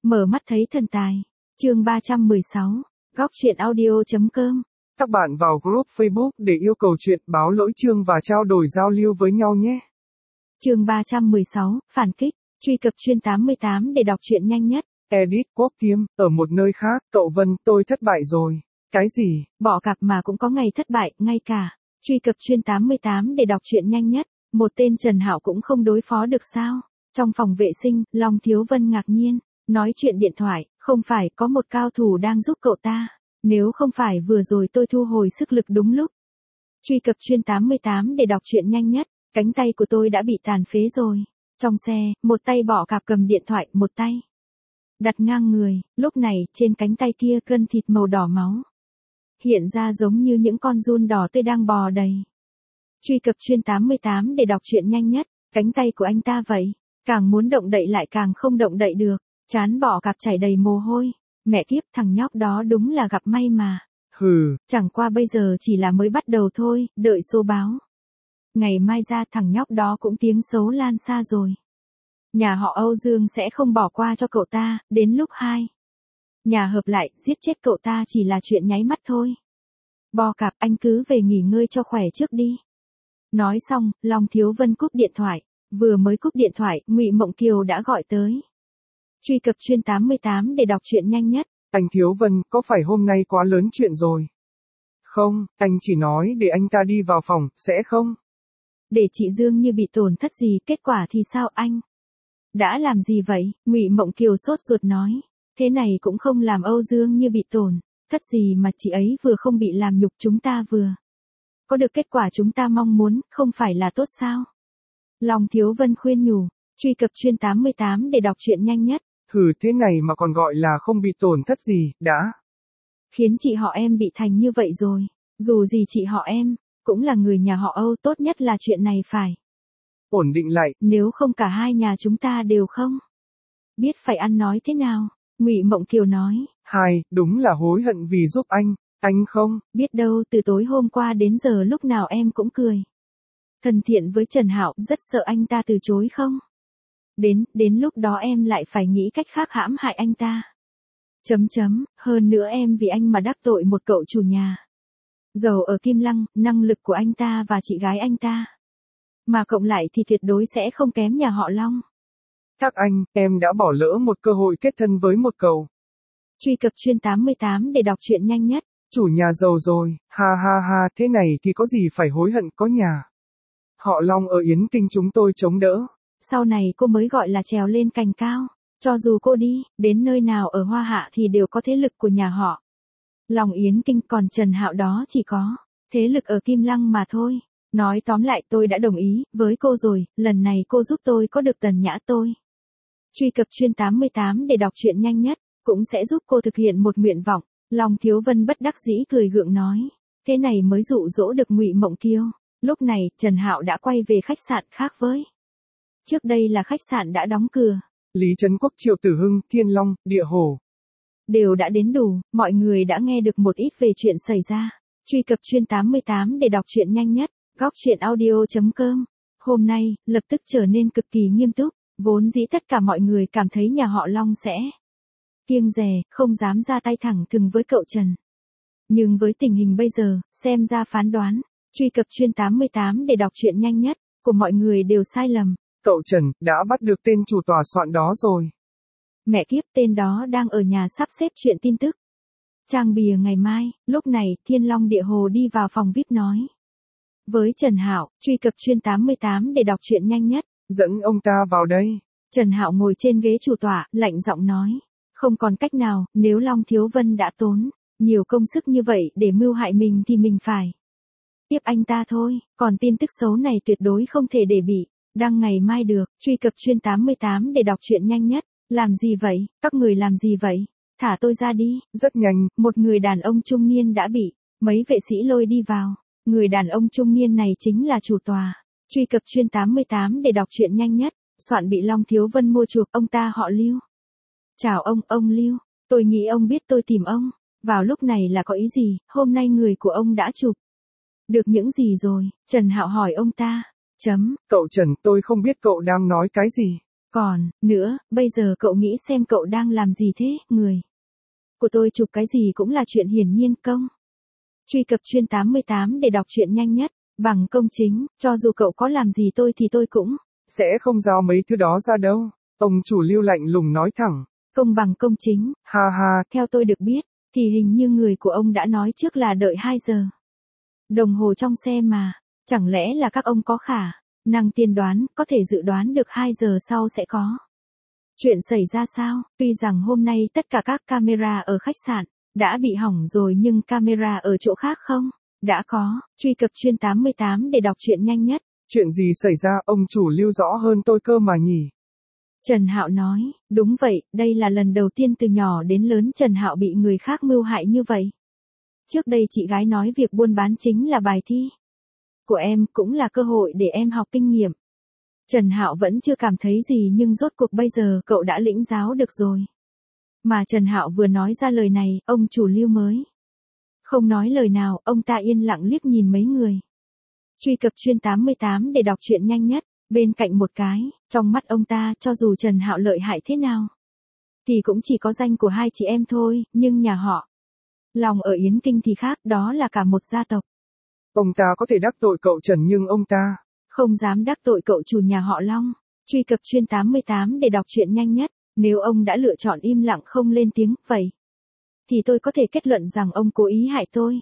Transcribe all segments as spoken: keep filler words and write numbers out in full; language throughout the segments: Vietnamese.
Mở mắt thấy thần tài. Chương ba trăm mười sáu. Góc truyện audio.com. Các bạn vào group Facebook để yêu cầu chuyện, báo lỗi chương và trao đổi giao lưu với nhau nhé. Chương ba trăm mười sáu. Phản kích. Truy cập chuyên tám mươi tám để đọc truyện nhanh nhất. Edit Quốc Kiêm, ở một nơi khác, cậu Vân, tôi thất bại rồi. Cái gì? Bỏ cặp mà cũng có ngày thất bại, ngay cả. Truy cập chuyên tám mươi tám để đọc truyện nhanh nhất. Một tên Trần Hạo cũng không đối phó được sao? Trong phòng vệ sinh, Long Thiếu Vân ngạc nhiên. Nói chuyện điện thoại, không phải có một cao thủ đang giúp cậu ta. Nếu không phải vừa rồi tôi thu hồi sức lực đúng lúc. Truy cập chuyên tám mươi tám để đọc truyện nhanh nhất. Cánh tay của tôi đã bị tàn phế rồi. Trong xe, một tay bỏ cặp cầm điện thoại, một tay đặt ngang người, lúc này, trên cánh tay kia cân thịt màu đỏ máu. Hiện ra giống như những con giun đỏ tươi đang bò đầy. Truy cập chuyên tám mươi tám để đọc truyện nhanh nhất, cánh tay của anh ta vậy, càng muốn động đậy lại càng không động đậy được, trán bỏ cặp chảy đầy mồ hôi. Mẹ kiếp, thằng nhóc đó đúng là gặp may mà. Hừ, chẳng qua bây giờ chỉ là mới bắt đầu thôi, đợi số báo. Ngày mai ra thằng nhóc đó cũng tiếng xấu lan xa rồi. Nhà họ Âu Dương sẽ không bỏ qua cho cậu ta, đến lúc hai nhà hợp lại, giết chết cậu ta chỉ là chuyện nháy mắt thôi. Bò cạp, anh cứ về nghỉ ngơi cho khỏe trước đi. Nói xong, Long Thiếu Vân cúp điện thoại. Vừa mới cúp điện thoại, Ngụy Mộng Kiều đã gọi tới. Truy cập chuyên tám mươi tám để đọc truyện nhanh nhất. Anh Thiếu Vân, có phải hôm nay quá lớn chuyện rồi? Không, anh chỉ nói để anh ta đi vào phòng, sẽ không? Để chị Dương Như bị tổn thất gì, kết quả thì sao anh? Đã làm gì vậy? Ngụy Mộng Kiều sốt ruột nói. Thế này cũng không làm Âu Dương Như bị tổn thất gì mà chị ấy vừa không bị làm nhục, chúng ta vừa có được kết quả chúng ta mong muốn, không phải là tốt sao? Long Thiếu Vân khuyên nhủ. Truy cập chuyên tám mươi tám để đọc truyện nhanh nhất. Hừ, thế này mà còn gọi là không bị tổn thất gì, đã khiến chị họ em bị thành như vậy rồi. Dù gì chị họ em cũng là người nhà họ Âu, tốt nhất là chuyện này phải ổn định lại. Nếu không cả hai nhà chúng ta đều không biết phải ăn nói thế nào. Ngụy Mộng Kiều nói. Hai, đúng là hối hận vì giúp anh. Anh không biết đâu từ tối hôm qua đến giờ lúc nào em cũng cười thân thiện với Trần Hạo, rất sợ anh ta từ chối không. Đến, đến lúc đó em lại phải nghĩ cách khác hãm hại anh ta. Chấm chấm, hơn nữa em vì anh mà đắc tội một cậu chủ nhà giàu ở Kim Lăng, năng lực của anh ta và chị gái anh ta mà cộng lại thì tuyệt đối sẽ không kém nhà họ Long. Các anh, em đã bỏ lỡ một cơ hội kết thân với một cậu. Truy cập chuyên tám mươi tám để đọc truyện nhanh nhất. Chủ nhà giàu rồi, ha ha ha, thế này thì có gì phải hối hận, có nhà họ Long ở Yến Kinh chúng tôi chống đỡ. Sau này cô mới gọi là trèo lên cành cao. Cho dù cô đi đến nơi nào ở Hoa Hạ thì đều có thế lực của nhà họ Long Yến Kinh, còn Trần Hạo đó chỉ có thế lực ở Kim Lăng mà thôi. Nói tóm lại, tôi đã đồng ý với cô rồi, lần này cô giúp tôi có được Tần Nhã tôi. Truy cập chuyên tám mươi tám để đọc truyện nhanh nhất, cũng sẽ giúp cô thực hiện một nguyện vọng. Long Thiếu Vân bất đắc dĩ cười gượng nói. Thế này mới dụ dỗ được Ngụy Mộng Kiều. Lúc này, Trần Hạo đã quay về khách sạn khác với trước đây là khách sạn đã đóng cửa. Lý Trấn Quốc, Triệu Tử Hưng, Thiên Long, Địa Hồ đều đã đến đủ, mọi người đã nghe được một ít về chuyện xảy ra. Truy cập chuyên tám mươi tám để đọc truyện nhanh nhất. Góc truyện audio.com. Hôm nay, lập tức trở nên cực kỳ nghiêm túc. Vốn dĩ tất cả mọi người cảm thấy nhà họ Long sẽ kiêng dè, không dám ra tay thẳng thừng với cậu Trần. Nhưng với tình hình bây giờ, xem ra phán đoán, truy cập chuyên tám mươi tám để đọc truyện nhanh nhất, của mọi người đều sai lầm. Cậu Trần, đã bắt được tên chủ tòa soạn đó rồi. Mẹ kiếp, tên đó đang ở nhà sắp xếp chuyện tin tức trang bìa ngày mai. Lúc này, Thiên Long Địa Hồ đi vào phòng vi ai pi nói với Trần Hạo. Truy cập chuyên tám mươi tám để đọc truyện nhanh nhất. Dẫn ông ta vào đây. Trần Hạo ngồi trên ghế chủ tọa, lạnh giọng nói. Không còn cách nào, nếu Long Thiếu Vân đã tốn nhiều công sức như vậy để mưu hại mình thì mình phải tiếp anh ta thôi. Còn tin tức xấu này tuyệt đối không thể để bị đăng ngày mai được. Truy cập chuyên tám mươi tám để đọc truyện nhanh nhất. Làm gì vậy? Các người làm gì vậy? Thả tôi ra đi. Rất nhanh, một người đàn ông trung niên đã bị mấy vệ sĩ lôi đi vào. Người đàn ông trung niên này chính là chủ tòa. Truy cập chuyên tám mươi tám để đọc truyện nhanh nhất. Soạn bị Long Thiếu Vân mua chuộc, ông ta họ Lưu. Chào ông, ông Lưu. Tôi nghĩ ông biết tôi tìm ông vào lúc này là có ý gì. Hôm nay người của ông đã chụp được những gì rồi? Trần Hạo hỏi ông ta. Chấm. Cậu Trần, tôi không biết cậu đang nói cái gì. Còn, nữa, bây giờ cậu nghĩ xem cậu đang làm gì thế, người của tôi chụp cái gì cũng là chuyện hiển nhiên công. Truy cập chuyên tám mươi tám để đọc truyện nhanh nhất, bằng công chính, cho dù cậu có làm gì tôi thì tôi cũng sẽ không giao mấy thứ đó ra đâu. Ông chủ Lưu lạnh lùng nói thẳng. Công bằng công chính. Ha ha. Theo tôi được biết, thì hình như người của ông đã nói trước là đợi hai giờ đồng hồ trong xe mà. Chẳng lẽ là các ông có khả năng tiên đoán, có thể dự đoán được hai giờ sau sẽ có chuyện xảy ra sao? Tuy rằng hôm nay tất cả các camera ở khách sạn đã bị hỏng rồi nhưng camera ở chỗ khác không? Đã có. Truy cập chuyên tám mươi tám để đọc truyện nhanh nhất. Chuyện gì xảy ra, ông chủ Lưu rõ hơn tôi cơ mà nhỉ? Trần Hạo nói, đúng vậy, đây là lần đầu tiên từ nhỏ đến lớn Trần Hạo bị người khác mưu hại như vậy. Trước đây chị gái nói việc buôn bán chính là bài thi của em, cũng là cơ hội để em học kinh nghiệm. Trần Hạo vẫn chưa cảm thấy gì nhưng rốt cuộc bây giờ cậu đã lĩnh giáo được rồi. Mà Trần Hạo vừa nói ra lời này, ông chủ Lưu mới không nói lời nào, ông ta yên lặng liếc nhìn mấy người. Truy cập chuyên tám mươi tám để đọc truyện nhanh nhất. Bên cạnh một cái, trong mắt ông ta, cho dù Trần Hạo lợi hại thế nào, thì cũng chỉ có danh của hai chị em thôi, nhưng nhà họ Long ở Yến Kinh thì khác, đó là cả một gia tộc. Ông ta có thể đắc tội cậu Trần nhưng ông ta không dám đắc tội cậu chủ nhà họ Long. Truy cập chuyên tám mươi tám để đọc truyện nhanh nhất. Nếu ông đã lựa chọn im lặng không lên tiếng, vậy thì tôi có thể kết luận rằng ông cố ý hại tôi.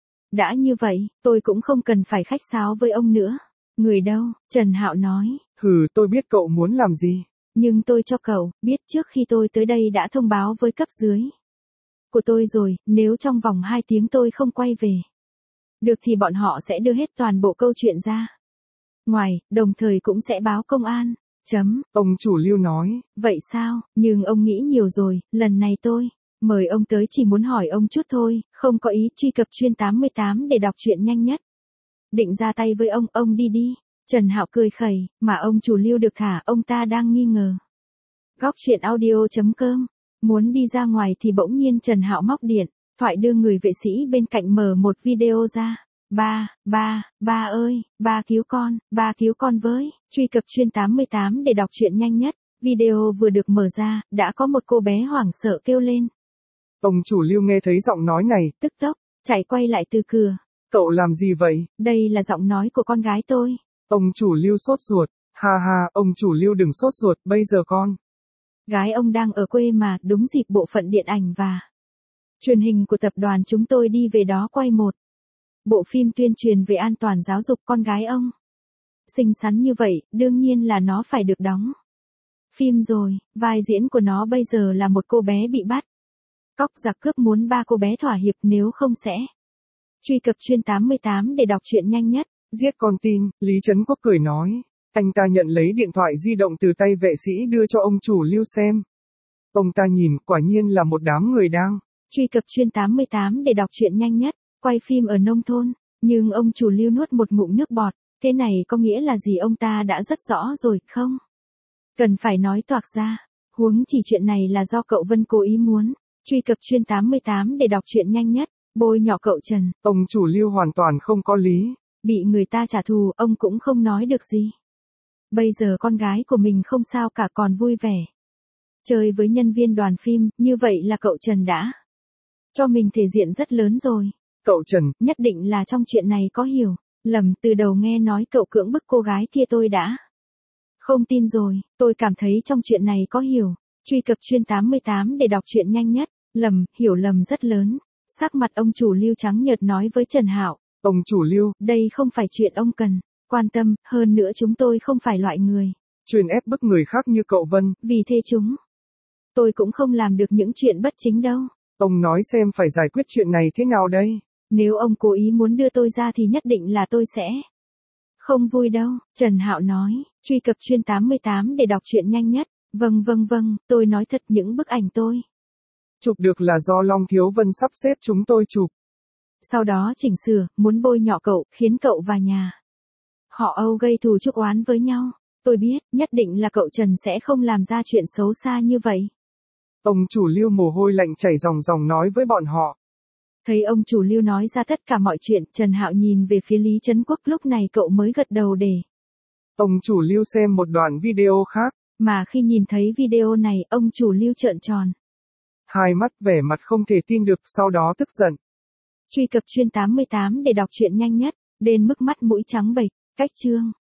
Đã như vậy, tôi cũng không cần phải khách sáo với ông nữa. Người đâu? Trần Hạo nói. Hừ, tôi biết cậu muốn làm gì. Nhưng tôi cho cậu biết trước khi tôi tới đây đã thông báo với cấp dưới của tôi rồi, nếu trong vòng hai tiếng tôi không quay về được thì bọn họ sẽ đưa hết toàn bộ câu chuyện ra ngoài, đồng thời cũng sẽ báo công an. Chấm. Ông chủ Lưu nói. Vậy sao? Nhưng ông nghĩ nhiều rồi, lần này tôi mời ông tới chỉ muốn hỏi ông chút thôi, không có ý. Truy cập chuyên tám mươi tám để đọc truyện nhanh nhất. Định ra tay với ông, ông đi đi. Trần Hạo cười khẩy, mà ông chủ Lưu được thả, ông ta đang nghi ngờ. Góc truyện audio chấm com. Muốn đi ra ngoài thì bỗng nhiên Trần Hạo móc điện thoại đưa người vệ sĩ bên cạnh mở một video ra. Ba, ba, ba ơi, ba cứu con, ba cứu con với. Truy cập chuyên tám mươi tám để đọc truyện nhanh nhất. Video vừa được mở ra, đã có một cô bé hoảng sợ kêu lên. Ông chủ Lưu nghe thấy giọng nói này, tức tốc chạy quay lại từ cửa. Cậu làm gì vậy? Đây là giọng nói của con gái tôi. Ông chủ Lưu sốt ruột. Ha ha, ông chủ Lưu đừng sốt ruột, bây giờ con gái ông đang ở quê mà. Đúng dịp bộ phận điện ảnh và truyền hình của tập đoàn chúng tôi đi về đó quay một bộ phim tuyên truyền về an toàn giáo dục. Con gái ông xinh xắn như vậy, đương nhiên là nó phải được đóng phim rồi. Vai diễn của nó bây giờ là một cô bé bị bắt cóc giặc cướp, muốn ba cô bé thỏa hiệp, nếu không sẽ. Truy cập chuyên tám mươi tám để đọc truyện nhanh nhất. Giết con tin, Lý Trấn Quốc cười nói. Anh ta nhận lấy điện thoại di động từ tay vệ sĩ đưa cho ông chủ Lưu xem. Ông ta nhìn, quả nhiên là một đám người đang. Truy cập chuyên tám mươi tám để đọc truyện nhanh nhất. Quay phim ở nông thôn, nhưng ông chủ Lưu nuốt một ngụm nước bọt. Thế này có nghĩa là gì, ông ta đã rất rõ rồi, không cần phải nói toạc ra. Huống chỉ chuyện này là do cậu Vân cố ý muốn. Truy cập chuyên tám mươi tám để đọc truyện nhanh nhất. Bôi nhọ cậu Trần. Ông chủ Lưu hoàn toàn không có lý. Bị người ta trả thù, ông cũng không nói được gì. Bây giờ con gái của mình không sao cả, còn vui vẻ chơi với nhân viên đoàn phim, như vậy là cậu Trần đã cho mình thể diện rất lớn rồi. Cậu Trần, nhất định là trong chuyện này có hiểu lầm, từ đầu nghe nói cậu cưỡng bức cô gái kia tôi đã không tin rồi, tôi cảm thấy trong chuyện này có hiểu. Truy cập chuyên tám mươi tám để đọc truyện nhanh nhất. Lầm, hiểu lầm rất lớn. Sắc mặt ông chủ Lưu trắng nhợt nói với Trần Hạo. Ông chủ Lưu, đây không phải chuyện ông cần quan tâm, hơn nữa chúng tôi không phải loại người truyền ép bức người khác như cậu Vân. Vì thế chúng tôi cũng không làm được những chuyện bất chính đâu. Ông nói xem phải giải quyết chuyện này thế nào đây? Nếu ông cố ý muốn đưa tôi ra thì nhất định là tôi sẽ không vui đâu. Trần Hạo nói. Truy cập chuyên tám mươi tám để đọc truyện nhanh nhất. Vâng vâng vâng, tôi nói thật, những bức ảnh tôi chụp được là do Long Thiếu Vân sắp xếp chúng tôi chụp. Sau đó chỉnh sửa, muốn bôi nhọ cậu, khiến cậu và nhà họ Âu gây thù chuốc oán với nhau. Tôi biết, nhất định là cậu Trần sẽ không làm ra chuyện xấu xa như vậy. Ông chủ Lưu mồ hôi lạnh chảy ròng ròng nói với bọn họ. Thấy ông chủ Lưu nói ra tất cả mọi chuyện, Trần Hạo nhìn về phía Lý Trấn Quốc, lúc này cậu mới gật đầu để ông chủ Lưu xem một đoạn video khác. Mà khi nhìn thấy video này, ông chủ Lưu trợn tròn. Hai mắt vẻ mặt không thể tin được, sau đó tức giận. Truy cập chuyên tám mươi tám để đọc truyện nhanh nhất, đến mức mắt mũi trắng bệch, cách chương.